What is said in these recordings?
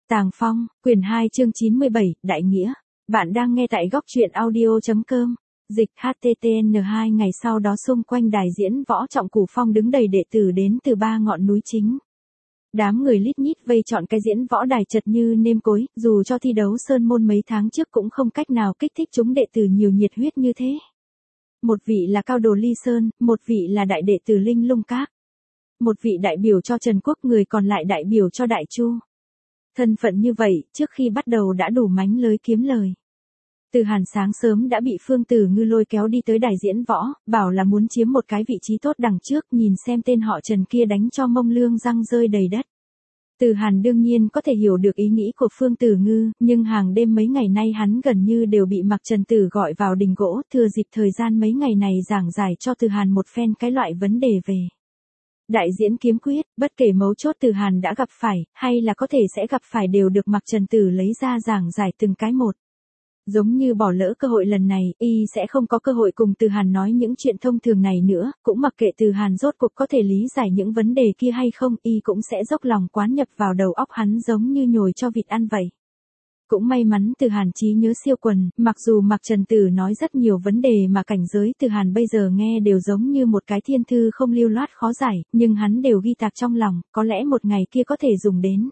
Tàng Phong, quyển 2 chương 97, Đại Nghĩa. Bạn đang nghe tại góc truyện audio.com. Dịch HTTN2 ngày sau đó xung quanh đài diễn võ Trọng Cửu Phong đứng đầy đệ tử đến từ 3 ngọn núi chính. Đám người lít nhít vây trọn cái diễn võ đài chật như nêm cối, dù cho thi đấu sơn môn mấy tháng trước cũng không cách nào kích thích chúng đệ tử nhiều nhiệt huyết như thế. Một vị là Cao Đồ Ly Sơn, một vị là đại đệ tử Linh Lung Các. Một vị đại biểu cho Trần Quốc, người còn lại đại biểu cho Đại Chu. Thân phận như vậy, trước khi bắt đầu đã đủ mánh lới kiếm lời. Từ Hàn sáng sớm đã bị Phương Tử Ngư lôi kéo đi tới đài diễn võ, bảo là muốn chiếm một cái vị trí tốt đằng trước, nhìn xem tên họ Trần kia đánh cho mông lương răng rơi đầy đất. Từ Hàn đương nhiên có thể hiểu được ý nghĩ của Phương Tử Ngư, nhưng hàng đêm mấy ngày nay hắn gần như đều bị Mạc Trần Tử gọi vào đình gỗ, thừa dịp thời gian mấy ngày này giảng giải cho Từ Hàn một phen cái loại vấn đề về đại diễn kiếm quyết, bất kể mấu chốt Từ Hàn đã gặp phải, hay là có thể sẽ gặp phải đều được Mạc Trần Tử lấy ra giảng giải từng cái một. Giống như bỏ lỡ cơ hội lần này, y sẽ không có cơ hội cùng Từ Hàn nói những chuyện thông thường này nữa, cũng mặc kệ Từ Hàn rốt cuộc có thể lý giải những vấn đề kia hay không, y cũng sẽ dốc lòng quán nhập vào đầu óc hắn giống như nhồi cho vịt ăn vậy. Cũng may mắn Từ Hàn trí nhớ siêu quần, mặc dù Mạc Trần Tử nói rất nhiều vấn đề mà cảnh giới Từ Hàn bây giờ nghe đều giống như một cái thiên thư không lưu loát khó giải, nhưng hắn đều ghi tạc trong lòng, có lẽ một ngày kia có thể dùng đến.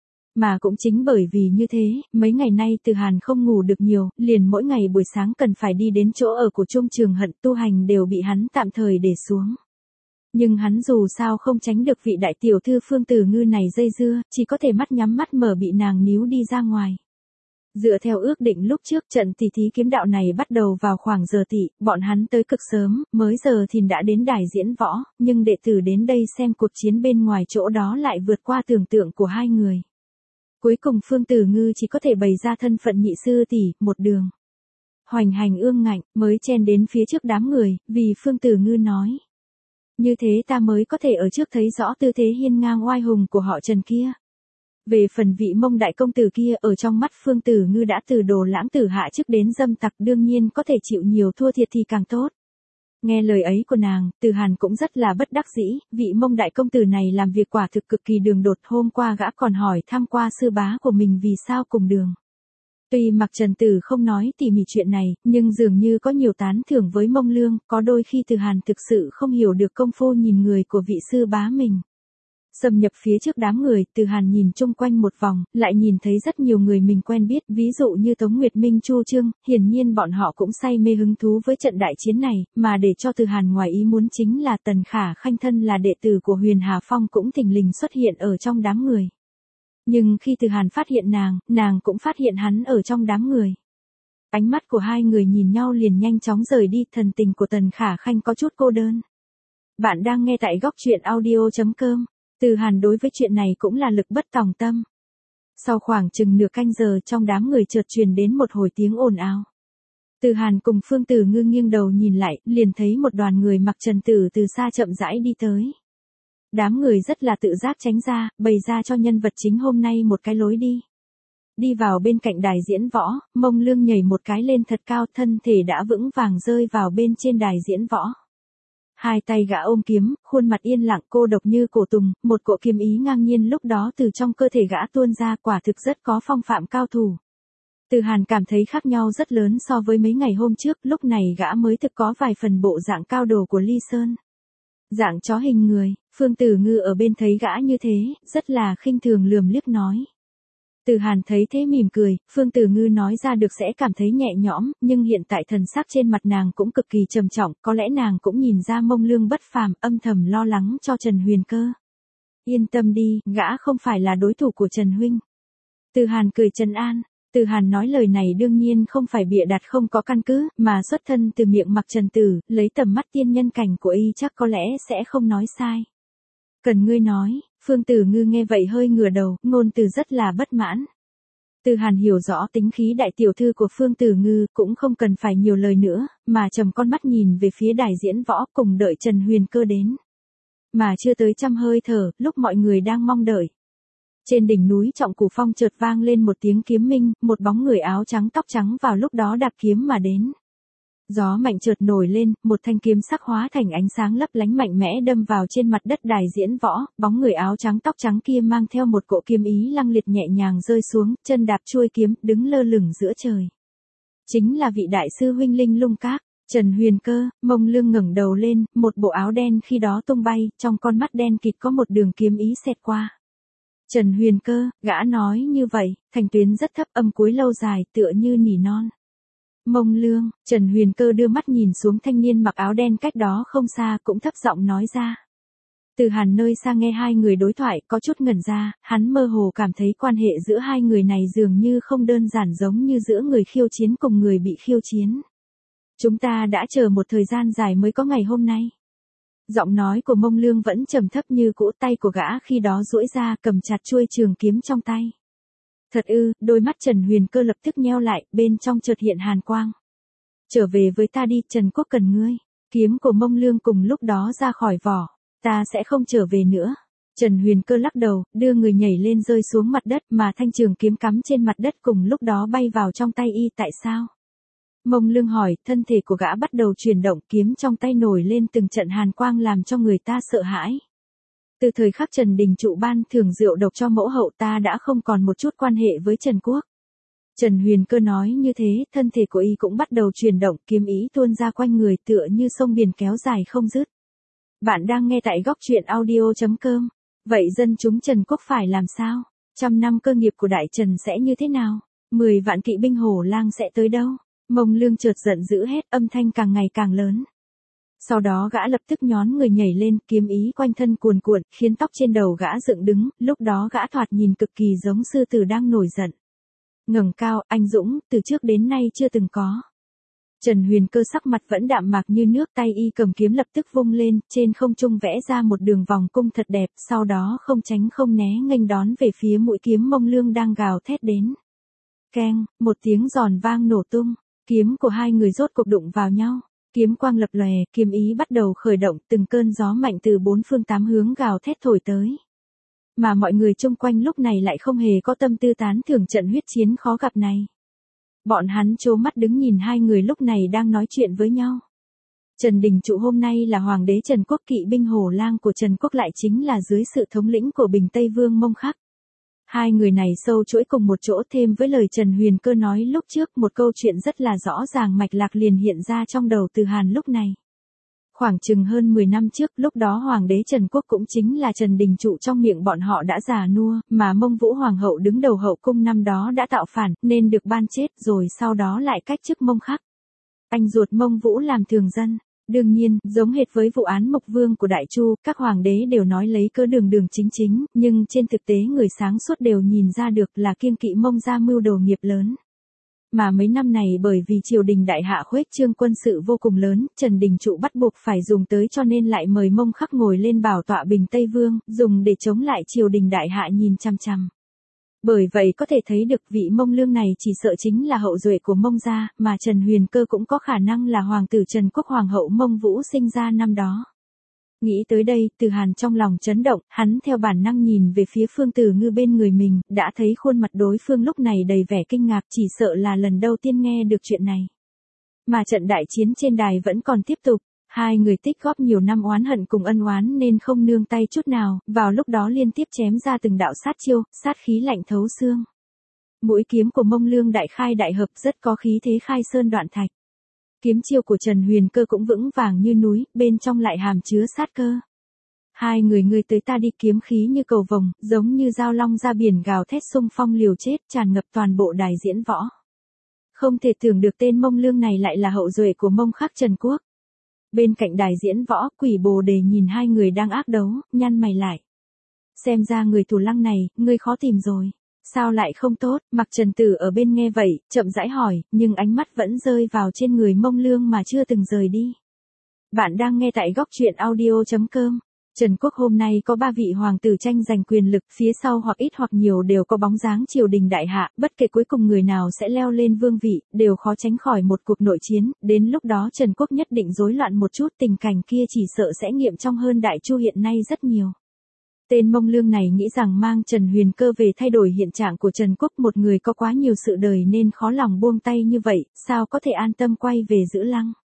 Mà cũng chính bởi vì như thế, mấy ngày nay Từ Hàn không ngủ được nhiều, liền mỗi ngày buổi sáng cần phải đi đến chỗ ở của Trung Trường Hận tu hành đều bị hắn tạm thời để xuống. Nhưng hắn dù sao không tránh được vị đại tiểu thư Phương Tử Ngư này dây dưa, chỉ có thể mắt nhắm mắt mở bị nàng níu đi ra ngoài. Dựa theo ước định lúc trước trận tỷ thí kiếm đạo này bắt đầu vào khoảng giờ tỵ, bọn hắn tới cực sớm, mới giờ thì đã đến đài diễn võ, nhưng đệ tử đến đây xem cuộc chiến bên ngoài chỗ đó lại vượt qua tưởng tượng của hai người. Cuối cùng Phương Tử Ngư chỉ có thể bày ra thân phận nhị sư tỷ, một đường hoành hành ương ngạnh, mới chen đến phía trước đám người, vì Phương Tử Ngư nói. Như thế ta mới có thể ở trước thấy rõ tư thế hiên ngang oai hùng của họ Trần kia. Về phần vị Mông đại công tử kia, ở trong mắt Phương Tử Ngư đã từ đồ lãng tử hạ chức đến dâm tặc, đương nhiên có thể chịu nhiều thua thiệt thì càng tốt. Nghe lời ấy của nàng, Từ Hàn cũng rất là bất đắc dĩ, vị Mông đại công tử này làm việc quả thực cực kỳ đường đột, hôm qua gã còn hỏi thăm qua sư bá của mình vì sao cùng đường. Tuy Mạc Trần Tử không nói tỉ mỉ chuyện này, nhưng dường như có nhiều tán thưởng với Mông Lương, có đôi khi Từ Hàn thực sự không hiểu được công phu nhìn người của vị sư bá mình. Xâm nhập phía trước đám người, Từ Hàn nhìn chung quanh một vòng, lại nhìn thấy rất nhiều người mình quen biết, ví dụ như Tống Nguyệt Minh, Chu Trương, hiển nhiên bọn họ cũng say mê hứng thú với trận đại chiến này, mà để cho Từ Hàn ngoài ý muốn chính là Tần Khả Khanh thân là đệ tử của Huyền Hà Phong cũng thình lình xuất hiện ở trong đám người. Nhưng khi Từ Hàn phát hiện nàng cũng phát hiện hắn ở trong đám người. Ánh mắt của hai người nhìn nhau liền nhanh chóng rời đi, thần tình của Tần Khả Khanh có chút cô đơn. Bạn đang nghe tại góc truyện audio.com. Từ Hàn đối với chuyện này cũng là lực bất tòng tâm. Sau khoảng chừng nửa canh giờ trong đám người chợt truyền đến một hồi tiếng ồn ào. Từ Hàn cùng Phương Tử Ngư nghiêng đầu nhìn lại, liền thấy một đoàn người mặc Trần Tử từ xa chậm rãi đi tới. Đám người rất là tự giác tránh ra, bày ra cho nhân vật chính hôm nay một cái lối đi. Đi vào bên cạnh đài diễn võ, Mông Lương nhảy một cái lên thật cao, thân thể đã vững vàng rơi vào bên trên đài diễn võ. Hai tay gã ôm kiếm, khuôn mặt yên lặng cô độc như cổ tùng, một cỗ kiếm ý ngang nhiên lúc đó từ trong cơ thể gã tuôn ra, quả thực rất có phong phạm cao thủ. Từ Hàn cảm thấy khác nhau rất lớn so với mấy ngày hôm trước, lúc này gã mới thực có vài phần bộ dạng Cao Đồ của Ly Sơn. Dạng chó hình người, Phương Tử Ngư ở bên thấy gã như thế, rất là khinh thường lườm liếc nói. Từ Hàn thấy thế mỉm cười, Phương Tử Ngư nói ra được sẽ cảm thấy nhẹ nhõm, nhưng hiện tại thần sắc trên mặt nàng cũng cực kỳ trầm trọng, có lẽ nàng cũng nhìn ra Mông Lương bất phàm, âm thầm lo lắng cho Trần Huyền Cơ. Yên tâm đi, gã không phải là đối thủ của Trần huynh. Từ Hàn cười trấn an. Từ Hàn nói lời này đương nhiên không phải bịa đặt không có căn cứ, mà xuất thân từ miệng Mạc Trần Tử, lấy tầm mắt tiên nhân cảnh của y chắc có lẽ sẽ không nói sai. Cần ngươi nói. Phương Tử Ngư nghe vậy hơi ngửa đầu, ngôn từ rất là bất mãn. Từ Hàn hiểu rõ tính khí đại tiểu thư của Phương Tử Ngư, cũng không cần phải nhiều lời nữa, mà trầm con mắt nhìn về phía đài diễn võ cùng đợi Trần Huyền Cơ đến. Mà chưa tới trăm hơi thở, lúc mọi người đang mong đợi. Trên đỉnh núi Trọng Cửu Phong chợt vang lên một tiếng kiếm minh, một bóng người áo trắng tóc trắng vào lúc đó đạp kiếm mà đến. Gió mạnh chợt nổi lên, một thanh kiếm sắc hóa thành ánh sáng lấp lánh mạnh mẽ đâm vào trên mặt đất đài diễn võ, bóng người áo trắng tóc trắng kia mang theo một cỗ kiếm ý lăng liệt nhẹ nhàng rơi xuống, chân đạp chuôi kiếm, đứng lơ lửng giữa trời. Chính là vị đại sư huynh Linh Lung Các, Trần Huyền Cơ. Mông Lương ngẩng đầu lên, một bộ áo đen khi đó tung bay, trong con mắt đen kịt có một đường kiếm ý xẹt qua. Trần Huyền Cơ, gã nói như vậy, thành tuyến rất thấp, âm cuối lâu dài, tựa như nỉ non. Mông Lương. Trần Huyền Cơ đưa mắt nhìn xuống thanh niên mặc áo đen cách đó không xa, cũng thấp giọng nói ra. Từ Hàn nơi xa nghe hai người đối thoại, có chút ngẩn ra, hắn mơ hồ cảm thấy quan hệ giữa hai người này dường như không đơn giản giống như giữa người khiêu chiến cùng người bị khiêu chiến. Chúng ta đã chờ một thời gian dài mới có ngày hôm nay. Giọng nói của Mông Lương vẫn trầm thấp như cũ, tay của gã khi đó duỗi ra cầm chặt chuôi trường kiếm trong tay. Thật ư? Đôi mắt Trần Huyền Cơ lập tức nheo lại, bên trong chợt hiện hàn quang. Trở về với ta đi, Trần Quốc cần ngươi. Kiếm của Mông Lương cùng lúc đó ra khỏi vỏ. Ta sẽ không trở về nữa. Trần Huyền Cơ lắc đầu, đưa người nhảy lên rơi xuống mặt đất, mà thanh trường kiếm cắm trên mặt đất cùng lúc đó bay vào trong tay y. Tại sao? Mông Lương hỏi. Thân thể của gã bắt đầu chuyển động, kiếm trong tay nổi lên từng trận hàn quang làm cho người ta sợ hãi. Từ thời khắc Trần Đình Trụ ban thưởng rượu độc cho mẫu hậu, ta đã không còn một chút quan hệ với Trần Quốc. Trần Huyền Cơ nói như thế, thân thể của y cũng bắt đầu chuyển động, kiếm ý tuôn ra quanh người tựa như sông biển kéo dài không dứt. Bạn đang nghe tại góc truyện audio.com. Vậy dân chúng Trần Quốc phải làm sao? 100 năm cơ nghiệp của Đại Trần sẽ như thế nào? 10 vạn kỵ binh hổ lang sẽ tới đâu? Mông Lương chợt giận dữ hét, âm thanh càng ngày càng lớn. Sau đó gã lập tức nhón người nhảy lên, kiếm ý quanh thân cuồn cuộn, khiến tóc trên đầu gã dựng đứng, lúc đó gã thoạt nhìn cực kỳ giống sư tử đang nổi giận. Ngẩng cao, anh dũng, từ trước đến nay chưa từng có. Trần Huyền Cơ sắc mặt vẫn đạm mạc như nước, tay y cầm kiếm lập tức vung lên, trên không trung vẽ ra một đường vòng cung thật đẹp, sau đó không tránh không né nghênh đón về phía mũi kiếm Mông Lương đang gào thét đến. Keng, một tiếng giòn vang nổ tung, kiếm của hai người rốt cuộc đụng vào nhau. Kiếm quang lập lòe, kiếm ý bắt đầu khởi động, từng cơn gió mạnh từ bốn phương tám hướng gào thét thổi tới. Mà mọi người chung quanh lúc này lại không hề có tâm tư tán thưởng trận huyết chiến khó gặp này. Bọn hắn trố mắt đứng nhìn hai người lúc này đang nói chuyện với nhau. Trần Đình Trụ hôm nay là hoàng đế Trần Quốc, kỵ binh hổ lang của Trần Quốc lại chính là dưới sự thống lĩnh của Bình Tây Vương Mông Khắc. Hai người này sâu chuỗi cùng một chỗ, thêm với lời Trần Huyền Cơ nói lúc trước, một câu chuyện rất là rõ ràng mạch lạc liền hiện ra trong đầu Từ Hàn lúc này. Khoảng chừng hơn 10 năm trước, lúc đó hoàng đế Trần Quốc cũng chính là Trần Đình Trụ trong miệng bọn họ đã già nua, mà Mông Vũ hoàng hậu đứng đầu hậu cung năm đó đã tạo phản, nên được ban chết, rồi sau đó lại cách chức Mông Khắc. Anh ruột Mông Vũ làm thường dân. Đương nhiên, giống hệt với vụ án Mộc Vương của Đại Chu, các hoàng đế đều nói lấy cớ đường đường chính chính, nhưng trên thực tế người sáng suốt đều nhìn ra được là kiêng kỵ Mông gia mưu đồ nghiệp lớn. Mà mấy năm này bởi vì triều đình đại hạ khuếch trương quân sự vô cùng lớn, Trần Đình Trụ bắt buộc phải dùng tới, cho nên lại mời Mông Khắc ngồi lên bảo tọa Bình Tây Vương, dùng để chống lại triều đình đại hạ nhìn chằm chằm. Bởi vậy có thể thấy được vị Mông Lương này chỉ sợ chính là hậu duệ của Mông gia, mà Trần Huyền Cơ cũng có khả năng là hoàng tử Trần Quốc hoàng hậu Mông Vũ sinh ra năm đó. Nghĩ tới đây, Từ Hàn trong lòng chấn động, hắn theo bản năng nhìn về phía Phương Tử Ngư bên người mình, đã thấy khuôn mặt đối phương lúc này đầy vẻ kinh ngạc, chỉ sợ là lần đầu tiên nghe được chuyện này. Mà trận đại chiến trên đài vẫn còn tiếp tục. Hai người tích góp nhiều năm oán hận cùng ân oán nên không nương tay chút nào, vào lúc đó liên tiếp chém ra từng đạo sát chiêu, sát khí lạnh thấu xương. Mũi kiếm của Mông Lương đại khai đại hợp, rất có khí thế khai sơn đoạn thạch. Kiếm chiêu của Trần Huyền Cơ cũng vững vàng như núi, bên trong lại hàm chứa sát cơ. Hai người ngươi tới ta đi, kiếm khí như cầu vồng, giống như dao long ra biển gào thét xung phong liều chết, tràn ngập toàn bộ đài diễn võ. Không thể tưởng được tên Mông Lương này lại là hậu duệ của Mông Khắc Trần Quốc. Bên cạnh đài diễn võ, Quỷ Bồ Đề nhìn hai người đang ác đấu, nhăn mày lại. Xem ra người thủ lăng này, ngươi khó tìm rồi. Sao lại không tốt? Mặc Trần Tử ở bên nghe vậy, chậm rãi hỏi, nhưng ánh mắt vẫn rơi vào trên người Mông Lương mà chưa từng rời đi. Bạn đang nghe tại góc truyện audio.com. Trần Quốc hôm nay có 3 vị hoàng tử tranh giành quyền lực, phía sau hoặc ít hoặc nhiều đều có bóng dáng triều đình đại hạ, bất kể cuối cùng người nào sẽ leo lên vương vị, đều khó tránh khỏi một cuộc nội chiến, đến lúc đó Trần Quốc nhất định rối loạn một chút, tình cảnh kia chỉ sợ sẽ nghiêm trọng hơn Đại Chu hiện nay rất nhiều. Tên Mông Lương này nghĩ rằng mang Trần Huyền Cơ về thay đổi hiện trạng của Trần Quốc, một người có quá nhiều sự đời nên khó lòng buông tay như vậy, sao có thể an tâm quay về giữ lăng.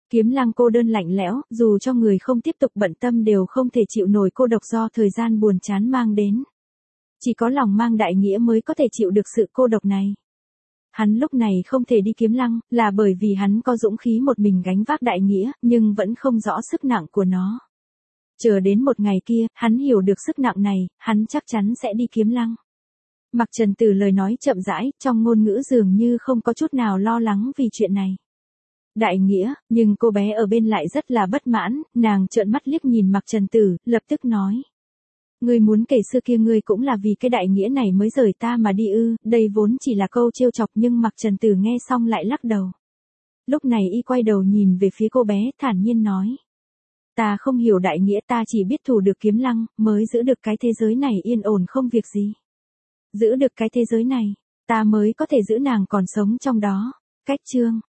Kiếm Lăng cô đơn lạnh lẽo, dù cho người không tiếp tục bận tâm đều không thể chịu nổi cô độc do thời gian buồn chán mang đến. Chỉ có lòng mang đại nghĩa mới có thể chịu được sự cô độc này. Hắn lúc này không thể đi Kiếm Lăng, là bởi vì hắn có dũng khí một mình gánh vác đại nghĩa, nhưng vẫn không rõ sức nặng của nó. Chờ đến một ngày kia, hắn hiểu được sức nặng này, hắn chắc chắn sẽ đi Kiếm Lăng. Mặc Trần Tử lời nói chậm rãi, trong ngôn ngữ dường như không có chút nào lo lắng vì chuyện này. Đại nghĩa, nhưng cô bé ở bên lại rất là bất mãn, nàng trợn mắt liếc nhìn Mặc Trần Tử, lập tức nói. Ngươi muốn kể xưa kia ngươi cũng là vì cái đại nghĩa này mới rời ta mà đi ư, đây vốn chỉ là câu trêu chọc nhưng Mặc Trần Tử nghe xong lại lắc đầu. Lúc này y quay đầu nhìn về phía cô bé, thản nhiên nói. Ta không hiểu đại nghĩa, ta chỉ biết thủ được Kiếm Lăng, mới giữ được cái thế giới này yên ổn không việc gì. Giữ được cái thế giới này, ta mới có thể giữ nàng còn sống trong đó. Cách chương